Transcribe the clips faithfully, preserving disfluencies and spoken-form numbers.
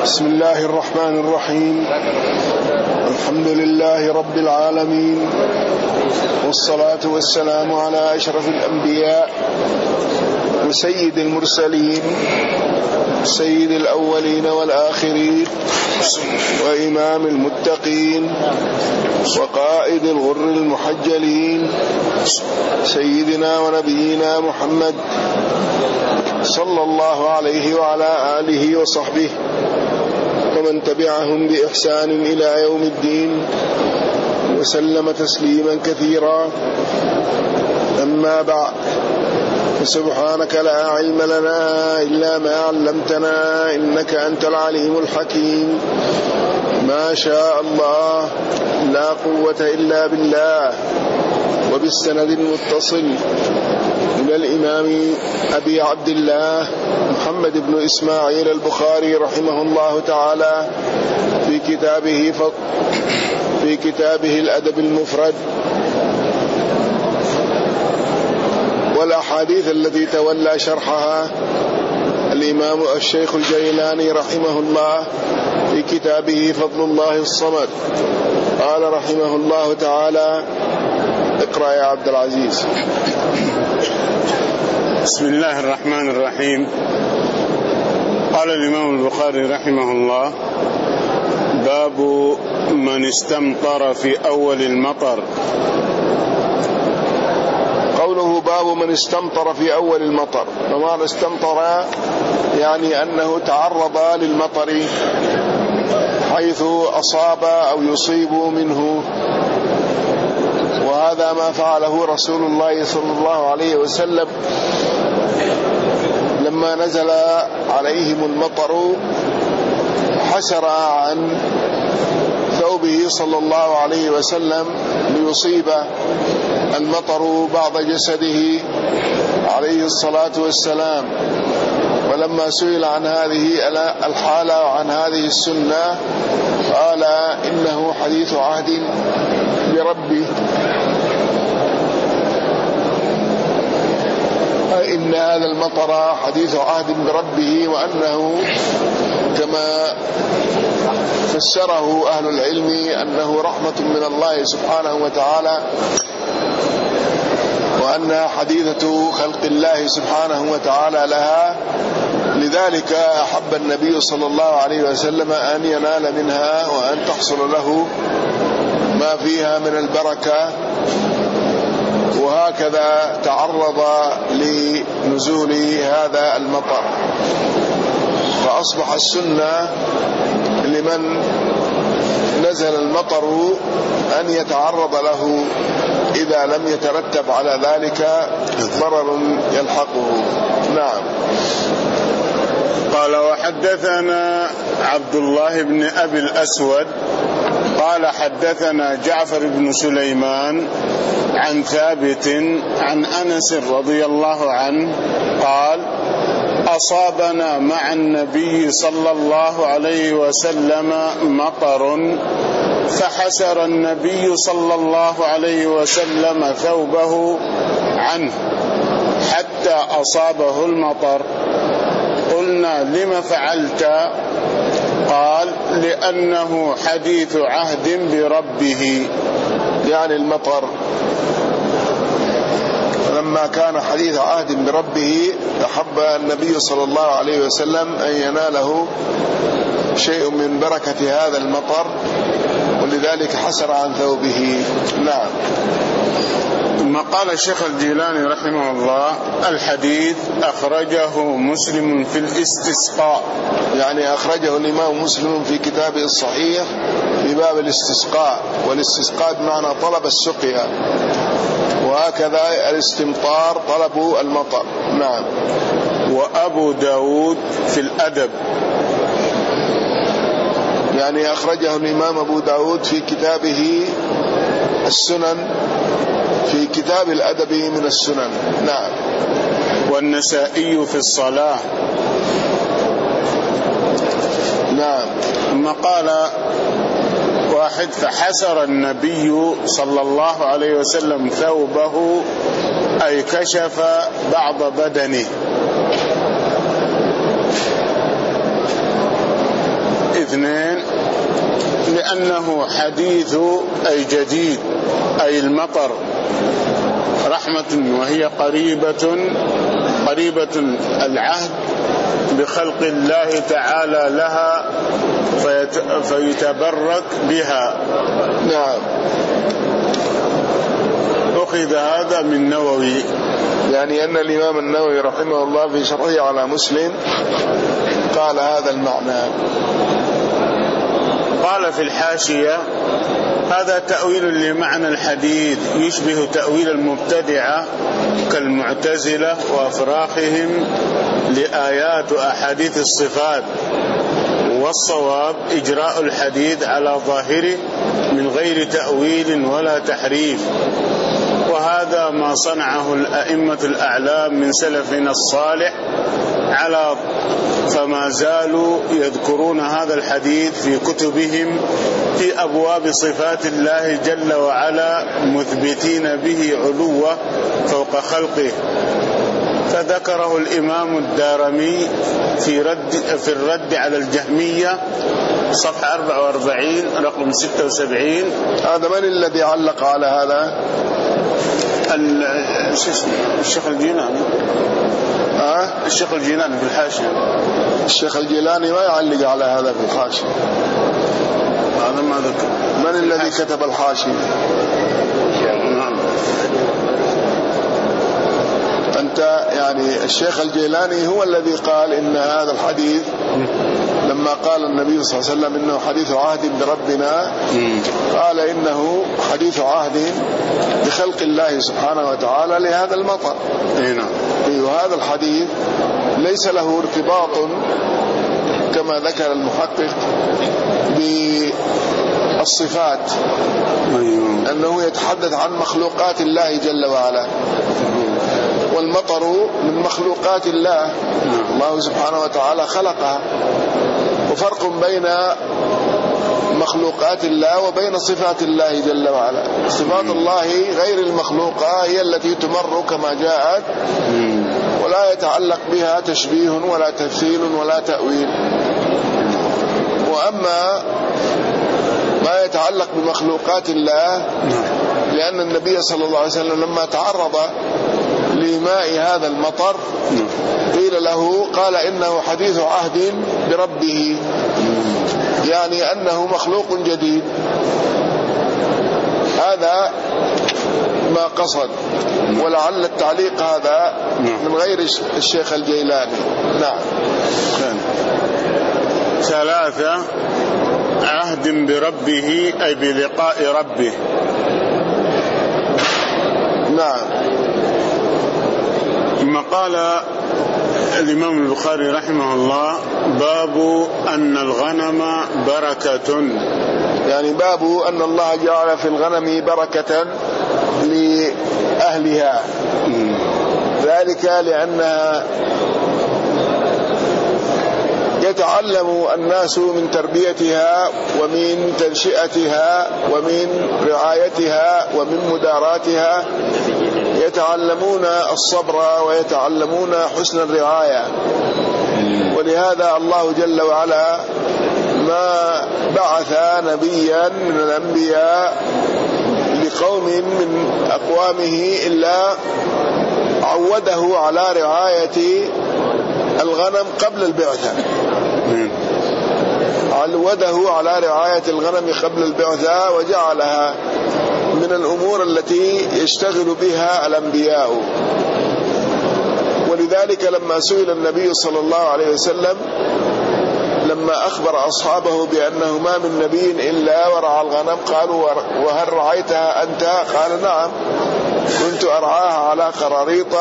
بسم الله الرحمن الرحيم. الحمد لله رب العالمين، والصلاة والسلام على أشرف الأنبياء وسيد المرسلين، سيد الأولين والآخرين، وإمام المتقين، وقائد الغر المحجلين، سيدنا ونبينا محمد صلى الله عليه وعلى آله وصحبه ومن تبعهم بإحسان إلى يوم الدين، وسلم تسليما كثيرا. أما بعد، فسبحانك لا علم لنا إلا ما علمتنا، إنك أنت العليم الحكيم. ما شاء الله، لا قوة إلا بالله. وبالسند المتصل إلى الإمام أبي عبد الله محمد بن إسماعيل البخاري رحمه الله تعالى في كتابه في كتابه الأدب المفرد، والأحاديث التي تولى شرحها الإمام الشيخ الجيلاني رحمه الله في كتابه فضل الله الصمد. قال رحمه الله تعالى: اقرأ يا عبد العزيز. بسم الله الرحمن الرحيم. قال الإمام البخاري رحمه الله: باب من استمطر في أول المطر. قوله باب من استمطر في أول المطر، فمعنى استمطر يعني أنه تعرض للمطر حيث أصاب أو يصيب منه، وهذا ما فعله رسول الله صلى الله عليه وسلم لما نزل عليهم المطر، حسر عن ثوبه صلى الله عليه وسلم ليصيب المطر بعض جسده عليه الصلاة والسلام. ولما سئل عن هذه الحالة وعن هذه السنة قال: إنه حديث عهد بربي، إن هذا المطر حديث عهد بربه، وأنه كما فسره أهل العلم أنه رحمة من الله سبحانه وتعالى، وأنها حديثة خلق الله سبحانه وتعالى لها. لذلك أحب النبي صلى الله عليه وسلم أن ينال منها وأن تحصل له ما فيها من البركة، وهكذا تعرض لنزول هذا المطر. فأصبح السنة لمن نزل المطر أن يتعرض له إذا لم يترتب على ذلك ضرر يلحقه. نعم. قال: وحدثنا عبد الله بن أبي الأسود قال: حدثنا جعفر بن سليمان عن ثابت عن أنس رضي الله عنه قال: أصابنا مع النبي صلى الله عليه وسلم مطر، فحسر النبي صلى الله عليه وسلم ثوبه عنه حتى أصابه المطر. قلنا: لم فعلت؟ قال: لأنه حديث عهد بربه، يعني المطر لما كان حديث عهد بربه أحب النبي صلى الله عليه وسلم أن يناله شيء من بركة هذا المطر، ولذلك حسر عن ثوبه. نعم. ثم قال الشيخ الجيلاني رحمه الله: الحديث أخرجه مسلم في الاستسقاء، يعني أخرجه الإمام مسلم في كتابه الصحيح في باب الاستسقاء، والاستسقاء بمعنى طلب السقيا، وهكذا الاستمطار طلب المطر. نعم. وأبو داود في الأدب، يعني أخرجه الإمام أبو داود في كتابه السنن، في كتاب الأدب من السنن. نعم. والنسائي في الصلاة. نعم. ثم قال واحد: فحسر النبي صلى الله عليه وسلم ثوبه، أي كشف بعض بدنه. أنه حديث أي جديد، أي المطر رحمة وهي قريبة قريبة العهد بخلق الله تعالى لها فيتبرك بها. نعم. أخذ هذا من نووي، يعني أن الإمام النووي رحمه الله في شرحه على مسلم قال هذا المعنى. قال في الحاشية: هذا تأويل لمعنى الحديث يشبه تأويل المبتدعة كالمعتزلة وأفراخهم لآيات وأحاديث الصفات، والصواب إجراء الحديث على ظاهره من غير تأويل ولا تحريف، وهذا ما صنعه الأئمة الأعلام من سلفنا الصالح على فما زالوا يذكرون هذا الحديث في كتبهم في أبواب صفات الله جل وعلا مثبتين به علوه فوق خلقه. فذكره الإمام الدارمي في رد في الرد على الجهمية صفحة أربعة وأربعين رقم ستة وسبعين. هذا من الذي علق على هذا؟ الشيخ الجيلاني. أه؟ الشيخ الجيلاني في الحاشية. الشيخ الجيلاني ما يعلق على هذا في الحاشية. هذا ما ذكر. من الذي كتب الحاشية؟ نعم. أنت يعني الشيخ الجيلاني هو الذي قال إن هذا الحديث لما قال النبي صلى الله عليه وسلم إنه حديث عهد بربنا، قال إنه حديث عهد بخلق الله سبحانه وتعالى لهذا المطر. وهذا الحديث ليس له ارتباط كما ذكر المحقق بالصفات، أنه يتحدث عن مخلوقات الله جل وعلا، والمطر من مخلوقات الله، الله سبحانه وتعالى خلقها. وفرق بين مخلوقات الله وبين صفات الله جل وعلا. صفات الله غير المخلوقة هي التي تمر كما جاءت، ولا يتعلق بها تشبيه ولا تمثيل ولا تأويل. وأما ما يتعلق بمخلوقات الله، لأن النبي صلى الله عليه وسلم لما تعرض لماء هذا المطر قيل له، قال إنه حديث عهد بربه، يعني أنه مخلوق جديد. هذا ما قصد، ولعل التعليق هذا من غير الشيخ الجيلاني. نعم. ثلاثة: عهد بربه أي بلقاء ربه. نعم. ثم قال الإمام البخاري رحمه الله: باب أن الغنم بركة، يعني باب أن الله جعل في الغنم بركة لأهلها، ذلك لأنها يتعلم الناس من تربيتها ومن تنشئتها ومن رعايتها ومن مداراتها، يتعلمون الصبر ويتعلمون حسن الرعاية. ولهذا الله جل وعلا ما بعث نبيا من الأنبياء لقوم من أقوامه إلا عوده على رعاية الغنم قبل البعثة، عوده على رعاية الغنم قبل البعثة، وجعلها من الأمور التي يشتغل بها الأنبياء. ولذلك لما سئل النبي صلى الله عليه وسلم لما أخبر أصحابه بأنه ما من نبي إلا ورعى الغنم، قالوا: وهل رعيتها أنت؟ قال: نعم، كنت أرعاها على قراريط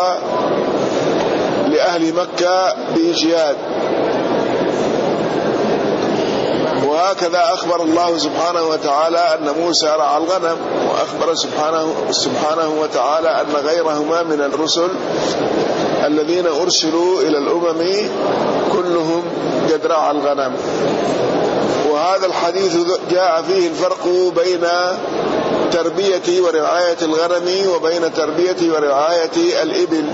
لأهل مكة بإجياد. وهكذا أخبر الله سبحانه وتعالى أن موسى رعى الغنم، وأخبر سبحانه, سبحانه وتعالى أن غيرهما من الرسل الذين أرسلوا إلى الأمم كلهم قد رعى الغنم. وهذا الحديث جاء فيه الفرق بين تربية ورعاية الغنم وبين تربية ورعاية الإبل.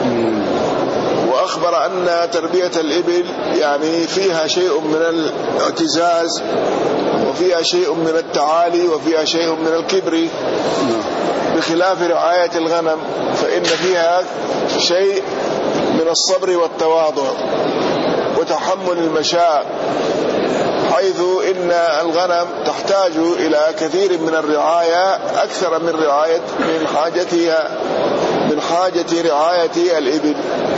وأخبر أن تربية الإبل يعني فيها شيء من الاعتزاز وفيها شيء من التعالي وفيها شيء من الكبر، بخلاف رعاية الغنم فإن فيها شيء من الصبر والتواضع وتحمل المشاق، حيث إن الغنم تحتاج إلى كثير من الرعاية أكثر من رعاية من حاجتها من حاجة رعاية الإبل.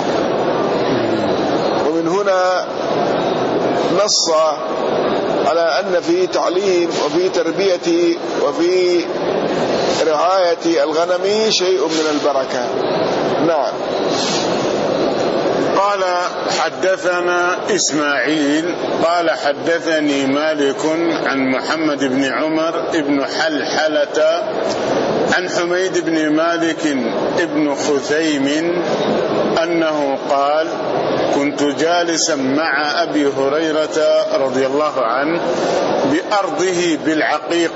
ومن هنا نص على أن في تعليم وفي تربية وفي رعاية الغنم شيء من البركة. نعم. قال حدثنا إسماعيل قال حدثني مالك عن محمد بن عمر بن حلحلة عن حميد بن مالك بن خثيم أنه قال كنت جالسا مع أبي هريرة رضي الله عنه بأرضه بالعقيق،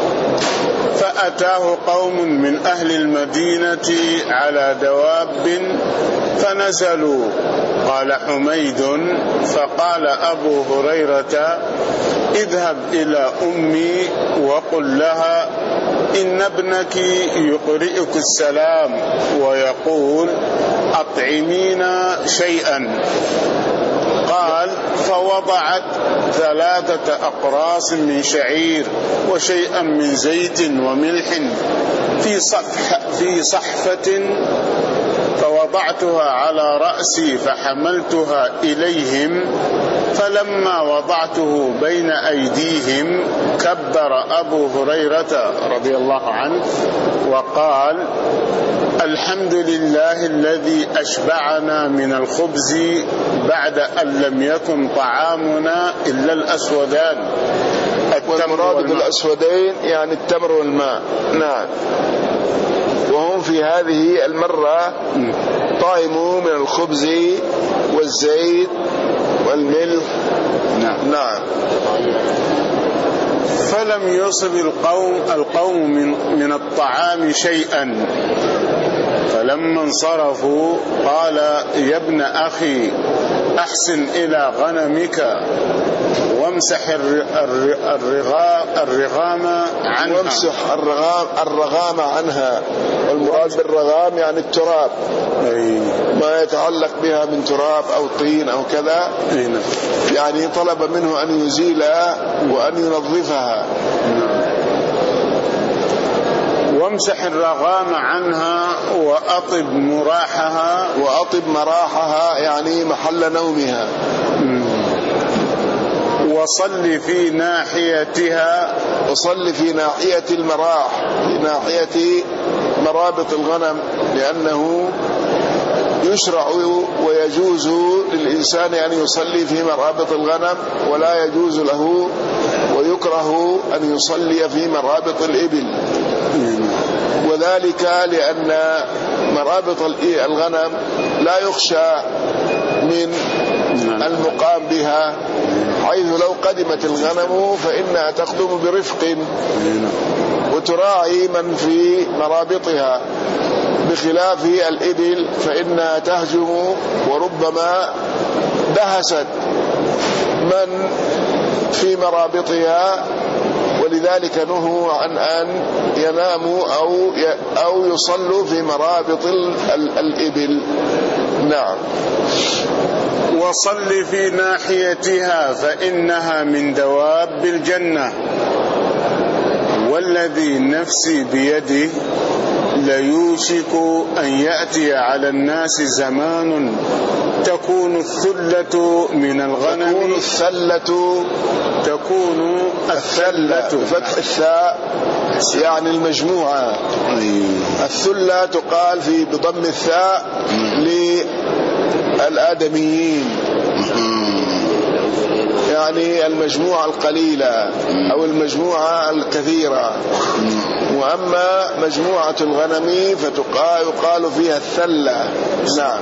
فأتاه قوم من أهل المدينة على دواب فنزلوا. قال حميد فقال أبو هريرة اذهب إلى أمي وقل لها إن ابنك يقرئك السلام ويقول أطعمينا شيئا. قال فوضعت ثلاثة أقراص من شعير وشيئا من زيت وملح في صفح في صحفة، فوضعتها على رأسي فحملتها إليهم، فلما وضعته بين أيديهم كبر أبو هريرة رضي الله عنه وقال الحمد لله الذي أشبعنا من الخبز بعد أن لم يكن طعامنا إلا الأسودان. والمراد بالأسودين يعني التمر والماء. نعم. وهم في هذه المرة طعموا من الخبز والزيت والملح. نعم. نعم. فلم يصب القوم القوم من, من الطعام شيئا، فلما انصرفوا قال يا ابن أخي أحسن إلى غنمك وامسح الرغام عنها وامسح الرغام, الرغام عنها. والمراد بالرغام يعني التراب، ما يتعلق بها من تراب أو طين أو كذا، يعني طلب منه أن يزيلها وأن ينظفها. وامسح الرغام عنها وأطب مراحها وأطب مراحها يعني محل نومها. وصل في ناحيتها وصل في ناحية المراح، في ناحية مرابط الغنم، لأنه يشرع ويجوز للإنسان أن يصلي في مرابط الغنم ولا يجوز له ويكره أن يصلي في مرابط الإبل، وذلك لأن مرابط الغنم لا يخشى من المقام بها، حيث لو قدمت الغنم فإنها تقدم برفق وتراعي من في مرابطها، بخلاف الإبل فإنها تهجم وربما دهست من في مرابطها، ولذلك نهوا عن أن يناموا أو أو يصلوا في مرابط الإبل. نعم. وصل في ناحيتها فإنها من دواب الجنة، والذي نفسي بيده ليوشك أن يأتي على الناس زمان تكون الثلة من الغنم تكون الثلة تكون الثلة فتح الثاء يعني المجموعة. الثلة تقال في بضم الثاء للآدميين، يعني المجموعة القليلة أو المجموعة الكثيرة. وأما مجموعة الغنم فيقال فيها الثلة. نعم.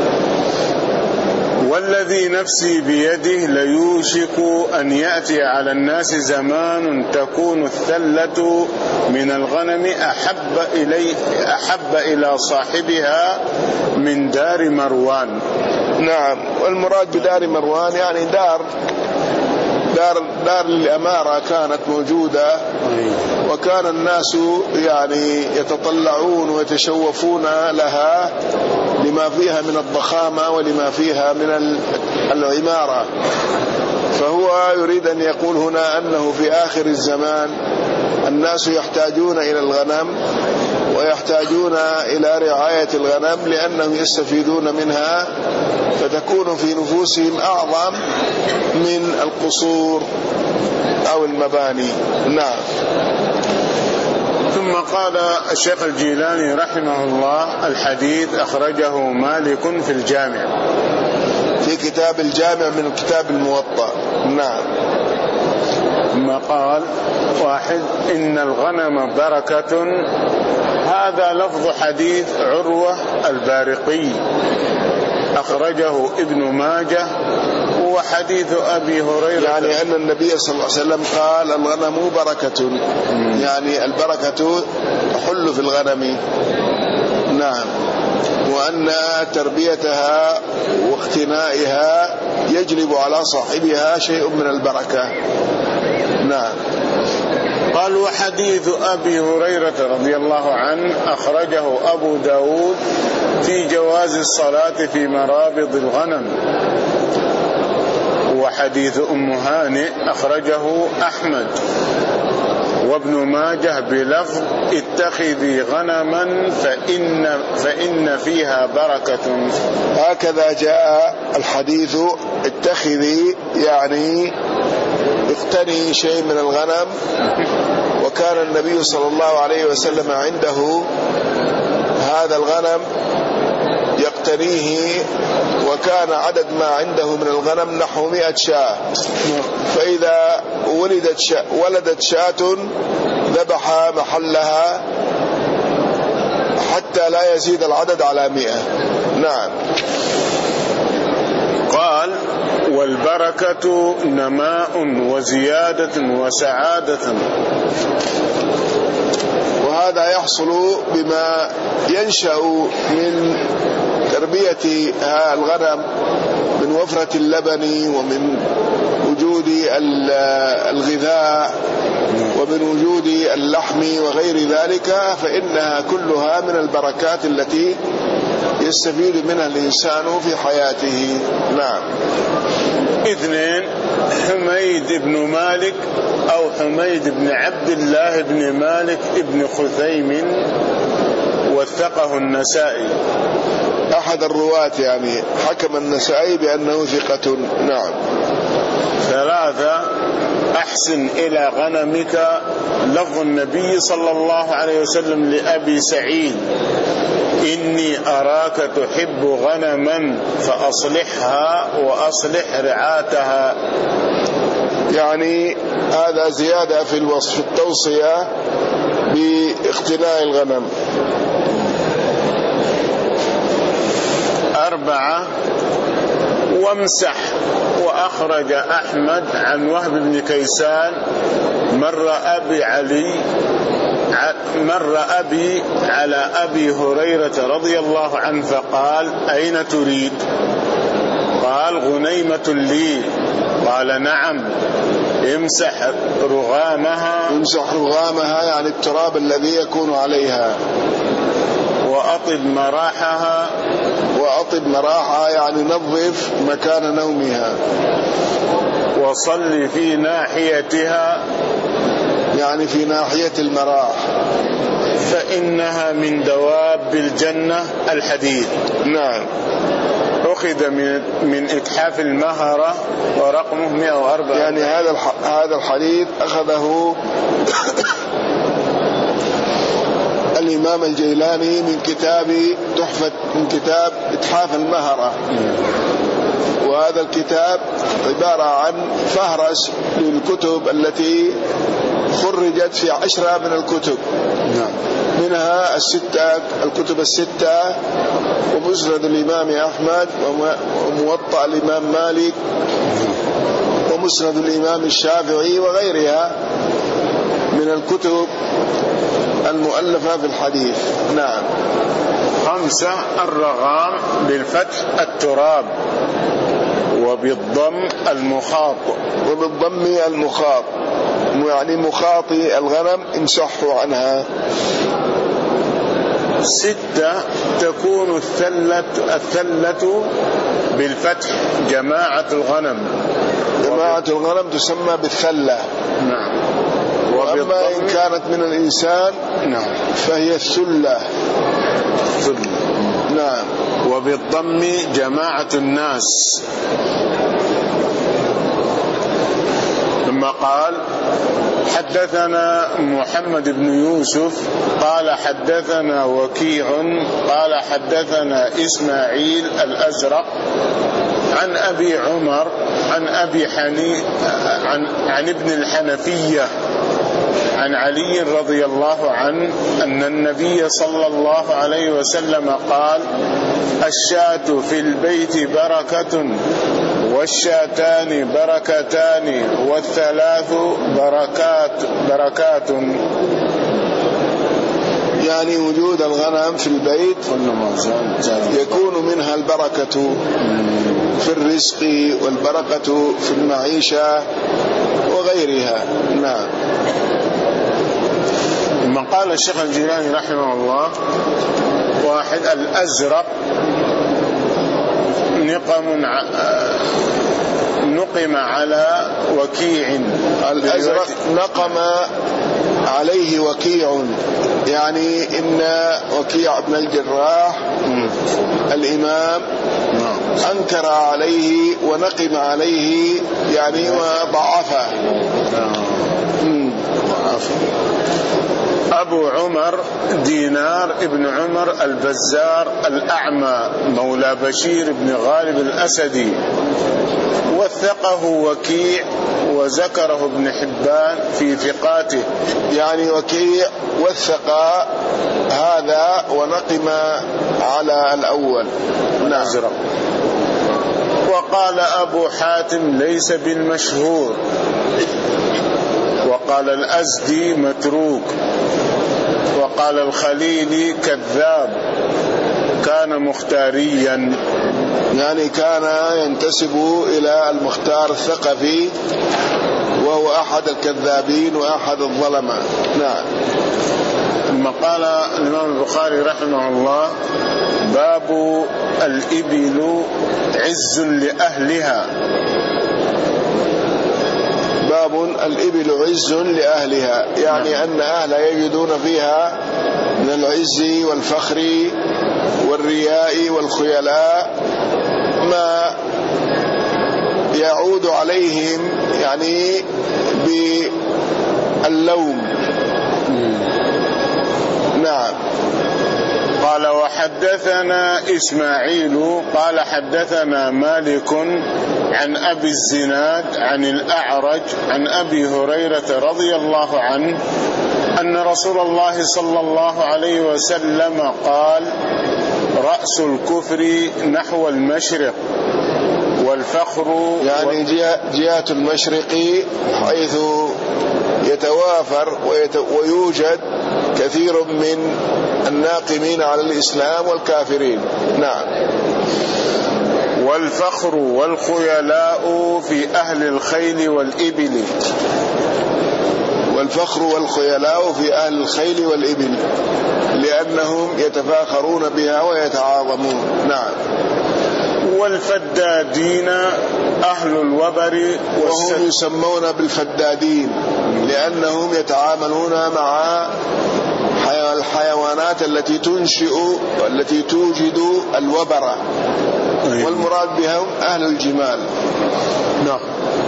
والذي نفسي بيده ليوشك أن يأتي على الناس زمان تكون الثلة من الغنم أحب إلي أحب إلى صاحبها من دار مروان. نعم. والمراد بدار مروان يعني دار دار دار الأمارة كانت موجودة، وكان الناس يعني يتطلعون ويتشوفون لها لما فيها من الضخامة ولما فيها من العمارة. فهو يريد أن يقول هنا أنه في آخر الزمان الناس يحتاجون إلى الغنم ويحتاجون إلى رعاية الغنم لأنهم يستفيدون منها، فتكون في نفوسهم أعظم من القصور أو المباني. نعم. ثم قال الشيخ الجيلاني رحمه الله: الحديث أخرجه مالك في الجامع، في كتاب الجامع من كتاب الموطأ. نعم. ثم قال: واحد: إن الغنم بركة. هذا لفظ حديث عروة البارقي، أخرجه ابن ماجه، هو حديث أبي هريرة، يعني أن النبي صلى الله عليه وسلم قال: الغنم بركة، يعني البركة تحل في الغنم. نعم. وأن تربيتها واقتنائها يجلب على صاحبها شيء من البركة. نعم. قال: وحديث أبي هريرة رضي الله عنه أخرجه أبو داود في جواز الصلاة في مرابض الغنم. وحديث أم هانئ أخرجه أحمد وابن ماجه بلفظ: اتخذي غنما فإن, فإن فيها بركة. هكذا جاء الحديث: اتخذي يعني اقتني شيء من الغنم. وكان النبي صلى الله عليه وسلم عنده هذا الغنم يقتنيه، وكان عدد ما عنده من الغنم نحو مئة شاة، فإذا ولدت شاة ولدت شاة ذبح محلها حتى لا يزيد العدد على مئة. نعم. قال: والبركة نماء وزيادة وسعادة. وهذا يحصل بما ينشأ من تربية الغنم من وفرة اللبن ومن وجود الغذاء ومن وجود اللحم وغير ذلك، فإنها كلها من البركات التي يستفيد منها الإنسان في حياته. نعم. اثنين: حميد بن مالك أو حميد بن عبد الله بن مالك بن خثيم، وثقه النسائي، أحد الرواة، يعني حكم النسائي بأنه ثقة. نعم. ثلاثة: أحسن إلى غنمك. لفظ النبي صلى الله عليه وسلم لأبي سعيد: إني أراك تحب غنما فأصلحها وأصلح رعاتها. يعني هذا زيادة في الوصف، التوصية باقتناء الغنم. أربعة: وامسح. وأخرج أحمد عن وهب بن كيسان: مر أبي علي مر أبي على أبي هريرة رضي الله عنه فقال: أين تريد؟ قال: غنيمة لي. قال: نعم. امسح رغامها. امسح رغامها يعني التراب الذي يكون عليها. وأطب مراحها. وأطب مراحها يعني نظف مكان نومها. وصل في ناحيتها يعني في ناحية المراح، فإنها من دواب الجنة. الحديث. نعم. أخذ من من إتحاف المهرة ورقمه مئة وأربعة. يعني هذا هذا الحديث أخذه الإمام الجيلاني من كتاب تحفة من كتاب إتحاف المهرة. وهذا الكتاب عبارة عن فهرس للكتب التي خرجت في عشرة من الكتب. نعم. منها الستة الكتب الستة، ومسند الإمام أحمد، وموطأ الإمام مالك، ومسند الإمام الشافعي، وغيرها من الكتب المؤلفة في الحديث. نعم. خمسة: الرغام بالفتح التراب، وبالضم المخاط. وبالضم المخاط يعني مخاطي الغنم انصحوا عنها. ستة تكون الثلة الثلة بالفتح جماعة الغنم. جماعة الغنم تسمى بالثلة. نعم. وأما إن كانت من الإنسان نعم فهي الثلة. ثلة. نعم. وبالضم جماعة الناس. ثم قال حدثنا محمد بن يوسف قال حدثنا وكيع قال حدثنا إسماعيل الأزرق عن أبي عمر عن أبي حني عن, عن ابن الحنفية عن علي رضي الله عنه أن النبي صلى الله عليه وسلم قال الشاة في البيت بركة والشاتان بركتان والثلاث بركات بركات. يعني وجود الغنم في البيت يكون منها البركة في الرزق والبركة في المعيشة وغيرها. نعم. ثم قال الشيخ الجيلاني رحمه الله واحد الأزرق نقم نقم على وكيع. الأزرق نقم عليه وكيع يعني إن وكيع بن الجراح الإمام أنكر عليه ونقم عليه يعني وضعفه. أبو عمر دينار ابن عمر البزار الأعمى مولى بشير بن غالب الأسدي وثقه وكيع وذكره ابن حبان في ثقاته. يعني وكيع وثق هذا ونقم على الأول. نعم. وقال أبو حاتم ليس بالمشهور. وقال الأزدي متروك. وقال الخليلي كذاب كان مختاريا. يعني كان ينتسب إلى المختار الثقفي وهو أحد الكذابين وأحد الظلمة. نعم. ثم قال الإمام البخاري رحمه الله باب الإبل عز لأهلها. باب الإبل عز لأهلها يعني نعم. أن أهلها يجدون فيها من العز والفخر والرياء والخيلاء ما يعود عليهم يعني باللوم. نعم. قال وحدثنا إسماعيل قال حدثنا مالك عن أبي الزناد عن الأعرج عن أبي هريرة رضي الله عنه أن رسول الله صلى الله عليه وسلم قال رأس الكفر نحو المشرق والفخر يعني جهة المشرق حيث يتوافر ويوجد كثير من الناقمين على الإسلام والكافرين. نعم. والفخر والخيلاء في أهل الخيل والإبل. والفخر والخيلاء في أهل الخيل والإبل لأنهم يتفاخرون بها ويتعاظمون. نعم. والفدادين أهل الوبر وهم يسمون بالفدادين لأنهم يتعاملون مع الحيوانات التي تنشئ والتي توجد الوبرة والمراد بهم أهل الجمال. نعم.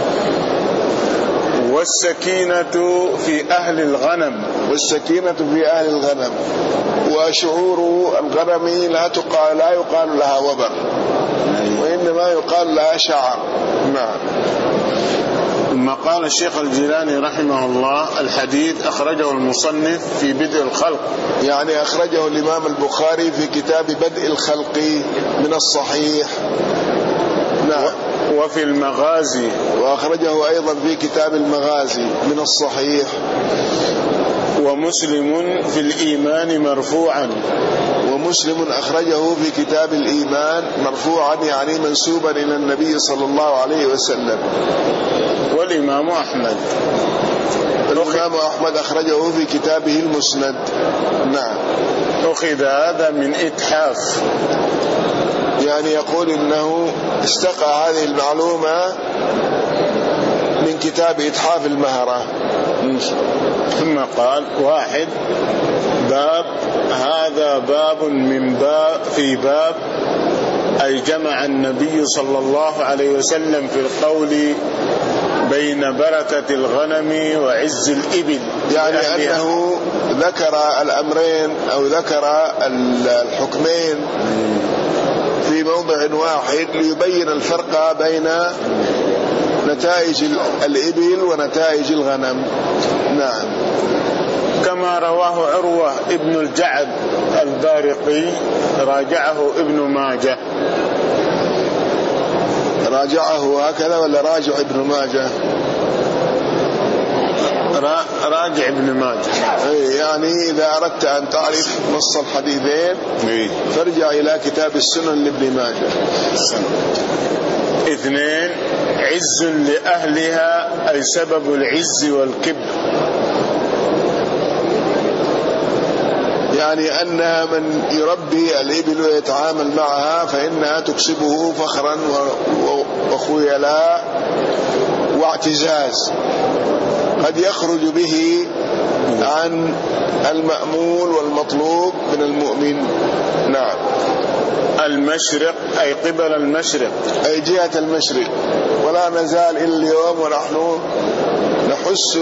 والسكينة في أهل الغنم. والسكينة في أهل الغنم وشعور الغنم لا تقال لا يقال لها وبر وإنما يقال لها شعر. نعم. ثم قال الشيخ الجيلاني رحمه الله الحديث أخرجه المصنف في بدء الخلق. يعني أخرجه الإمام البخاري في كتاب بدء الخلق من الصحيح. نعم. وفي المغازي. وأخرجه أيضا في كتاب المغازي من الصحيح. ومسلم في الإيمان مرفوعا. مسلم أخرجه في كتاب الإيمان مرفوعا يعني منسوبا إلى النبي صلى الله عليه وسلم. والإمام أحمد الإمام أحمد أخرجه في كتابه المسند. نعم. أخذ هذا من إتحاف، يعني يقول إنه استقى هذه المعلومة من كتاب إتحاف المهرة. ثم قال: واحد، باب، هذا باب من باب في باب، أي جمع النبي صلى الله عليه وسلم في القول بين بركة الغنم وعز الإبل، يعني أنه ذكر الأمرين أو ذكر الحكمين في موضع واحد ليبين الفرق بين نتائج الإبل ونتائج الغنم. نعم. كما رواه عروة ابن الجعد البارقي، راجعه ابن ماجه. راجعه هكذا ولا راجع ابن ماجه؟ راجع ابن ماجه. يعني إذا أردت أن تعرف نص الحديثين فارجع إلى كتاب السنن لابن ماجه. اثنين، عز لأهلها، أي سبب العز والكبر، يعني أن من يربي الإبل ويتعامل معها فإنها تكسبه فخرا وخيلاء واعتزاز قد يخرج به عن المأمول والمطلوب من المؤمن. نعم. المشرق، أي قبل المشرق، أي جهة المشرق. ولا نزال إلى اليوم ونحن نحس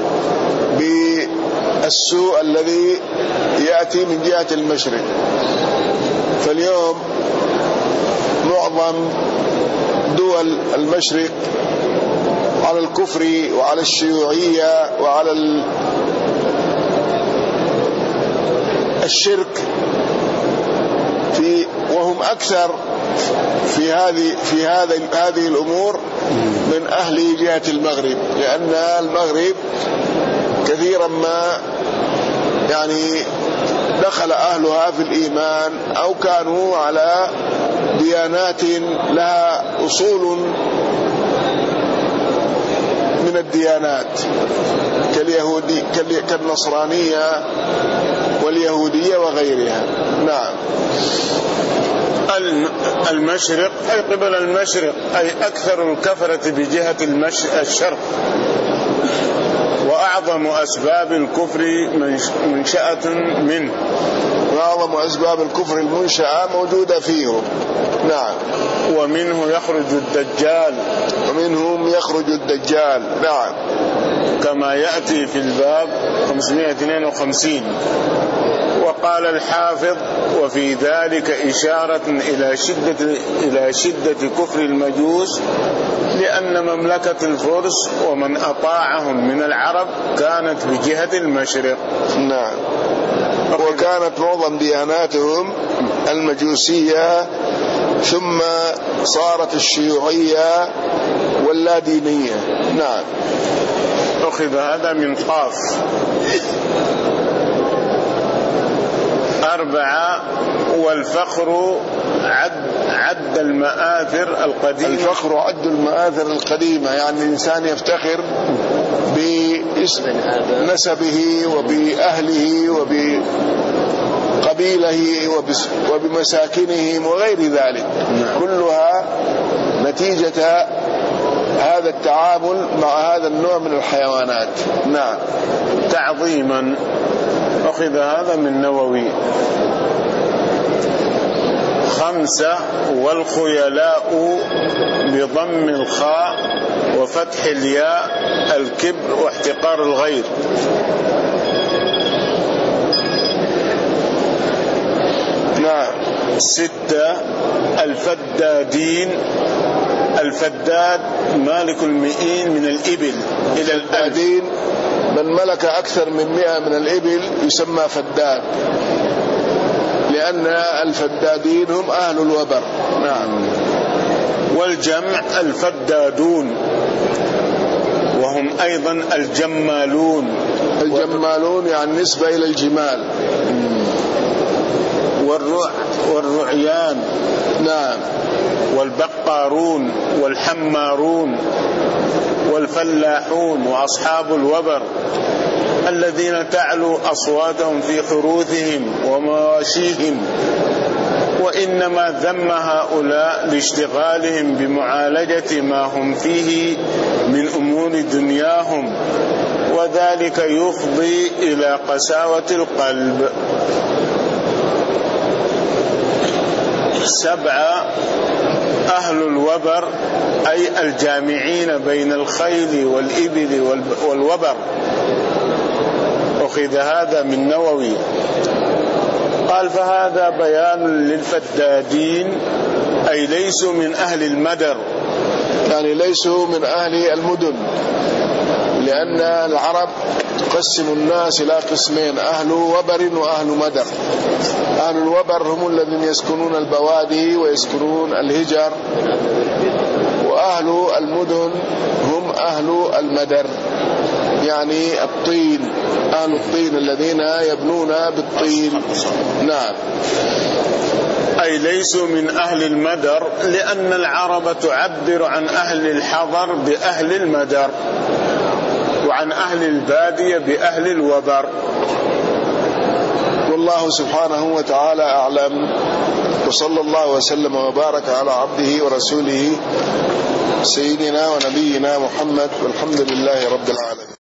بالسوء الذي يأتي من جهة المشرق. فاليوم معظم دول المشرق على الكفر وعلى الشيوعية وعلى الشرك في وهم أكثر في هذه في هذه هذه الأمور من أهل جهة المغرب، لأن المغرب كثيرا ما يعني دخل أهلها في الإيمان أو كانوا على ديانات لها أصول من الديانات كاليهودي كالنصرانية واليهودية وغيرها. نعم. المشرق، أي قبل المشرق، أي أكثر الكفرة بجهة الشرق، وأعظم أسباب الكفر منشأة منه، وأعظم أسباب الكفر المنشأة موجودة فيهم. نعم. ومنه يخرج الدجال، ومنهم يخرج الدجال. نعم. كما يأتي في الباب خمسمائة واثنين وخمسين. وقال الحافظ: وفي ذلك إشارة إلى شدة إلى شدة كفر المجوس، لأن مملكة الفرس ومن أطاعهم من العرب كانت بجهة المشرق. نعم. وكانت معظم دياناتهم المجوسية، ثم صارت الشيوعية واللادينية. نعم. أخذ هذا من قاف. أربعة، والفخر عد عد المآثر القديمة. الفخر عد المآثر القديمة، يعني الإنسان يفتخر بنسبه وبأهله وبقبيله وبمساكنهم وغير ذلك. نعم. كلها نتيجة هذا التعامل مع هذا النوع من الحيوانات. نعم. تعظيما. أخذ هذا من النووي. خمسة، والخيلاء بضم الخاء وفتح الياء، الكبر واحتقار الغير. نعم. ستة، الفدادين. الفداد مالك المئين من الإبل إلى الفدادين من ملك أكثر من مئة من الإبل يسمى فداد، لأن الفدادين هم أهل الوبر. نعم. والجمع الفدادون، وهم أيضا الجمالون. الجمالون يعني نسبة إلى الجمال. والرعيان نعم والبقارون والحمارون والفلاحون وأصحاب الوبر الذين تعلو أصواتهم في حروثهم ومواشيهم، وإنما ذم هؤلاء لاشتغالهم بمعالجة ما هم فيه من أمور دنياهم، وذلك يفضي إلى قساوة القلب. سبعة، أهل الوبر أي الجامعين بين الخيل والإبل والوبر. أخذ هذا من نووي. قال فهذا بيان للفدادين أي ليسوا من أهل المدر، يعني ليسوا من أهل المدن، لأن العرب تقسم الناس إلى قسمين: أهل وبر وأهل مدر. أهل الوبر هم الذين يسكنون البوادي ويسكنون الهجر، وأهل المدن هم أهل المدر، يعني الطين، أهل الطين الذين يبنون بالطين. نعم. أي ليسوا من أهل المدر، لأن العرب تعبر عن أهل الحضر بأهل المدر، وعن أهل البادية بأهل الوبر. والله سبحانه وتعالى أعلم، وصلى الله وسلم وبارك على عبده ورسوله سيدنا ونبينا محمد، والحمد لله رب العالمين.